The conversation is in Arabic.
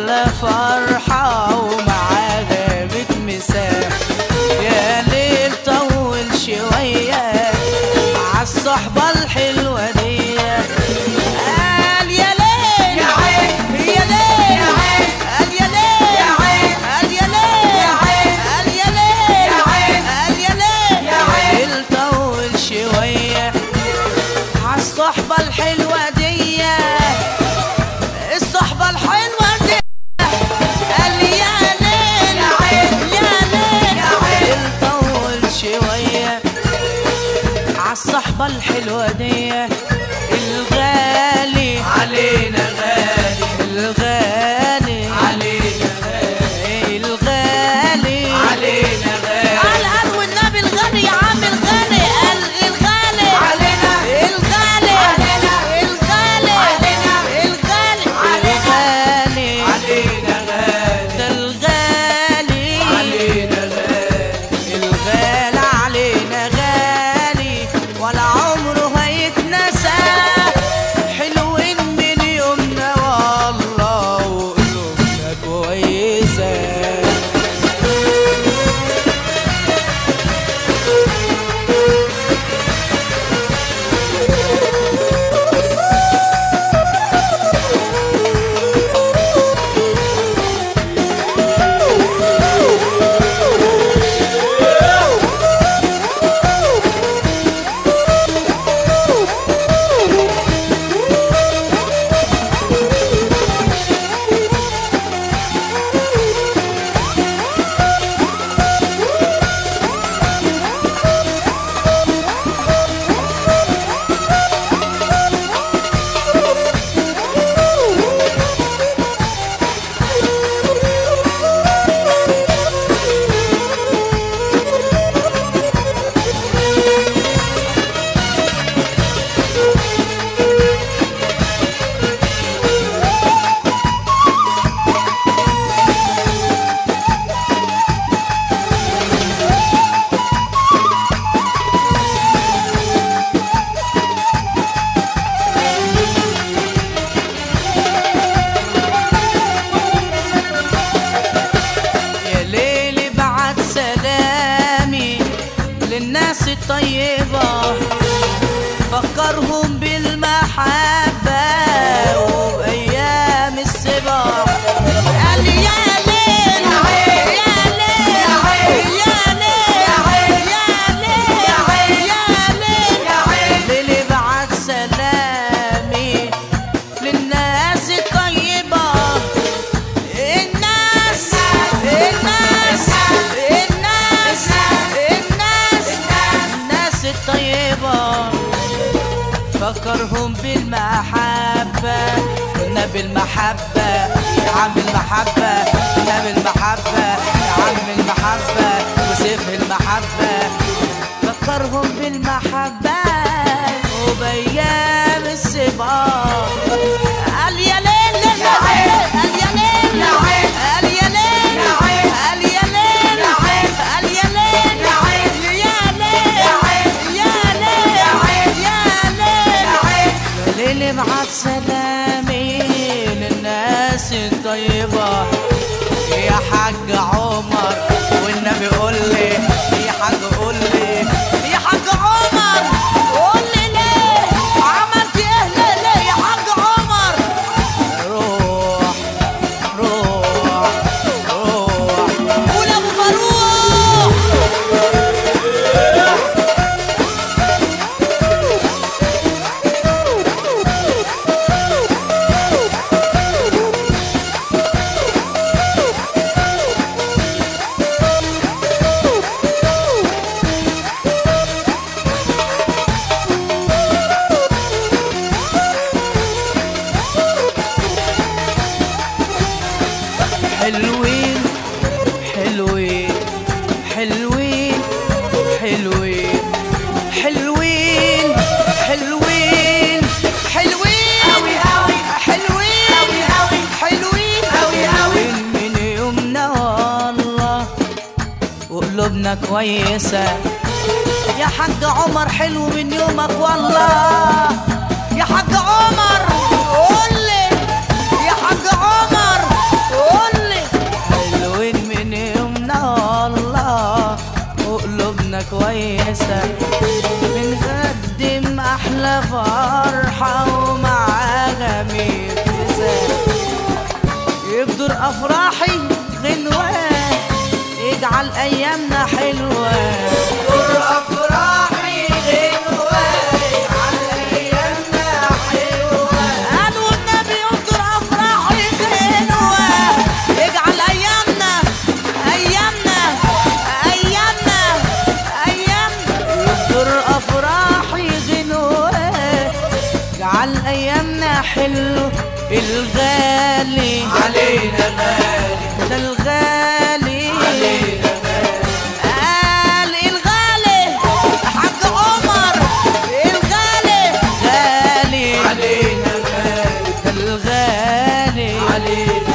أحلى فرحة ومعاها بتمساح. يا ليل طول شوية عالصحبة الحلوة دي. قال يا ليل يا عين يا ليل يا عين قال يا ليل يا عين قال يا ليل يا عين قال يا ليل يا عين قال يا ليل يا عين. ليل طول شوية عالصحبة الحلوة دي. الصحبة الحلوة دي قال يا ليل يا عين يا ليل يا عين. ليل طول شوية عالصحبة الحلوة دي. الغالي علينا غالي الغالي علينا غالي الغالي علينا غالي قال والنبي الغالي يا عم الغالي. قال الغالي علينا الغالي علينا الغالي علينا الغالي الغالي علينا غالي ده الغالي علينا غالي الغالي علينا غالي ولا عمره هيتنسى. حلوين من يومنا والله وقلوبنا كويسة. يا ليل بعت سلامي للناس الطيبة فكرهم بالمحبة وبأيام السبا. قال يا ليل يا عين يا ليل يا عين يا ليل يا عين يا ليل يا عين يا ليل يا عين ليلي بعت سلامي للناس الطيبة. الناس الناس الناس الناس الناس الطيبة فكرهم بالمحبة. قلنا بالمحبة يا عم المحبة. قلنا بالمحبة يا عم المحبة وسيف المحبة. فكرهم بالمحبة وبأيام السباق. قال يا ليل يا عين قال يا ليل يا عين قال يا ليل يا عين قال يا ليل يا عين قال يا ليل يا عين يا ليل يا عين يا ليل يا عين يا ليل يا عين يا ليل ابعت سلامي للناس الطيبة. يا حاج عمر والنبي قول لي يا حاج قول لي يا حاج عمر قول لي ليه عملت ايه ليه يا حاج عمر. روح روح روح قول ابو فاروق. حلوين حلوين حلوين حلوين حلوين حلوين حلوين أوي أوي حلوين أوي أوي حلوين أوي أوي من يومنا والله وقلوبنا كويسة. يا حاج عمر حلو من يومك والله. يا حاج عمر قول لي يا حاج عمر يقدر أفراحي غنوة، يجعل أيامنا حلوة. دور أفراحي غنوة، يجعل أيامنا حلوة. قالوا النبي يقدر أفراحي غنوة، يجعل أيامنا أيامنا أيامنا أيامنا. يقدر أفراحي غنوة، يجعل أيامنا حلو. الغالي علينا غالي، ده الغالي علينا غالي. قال الغالي حاج عمر، الغالي غالي علينا غالي، ده الغالي علينا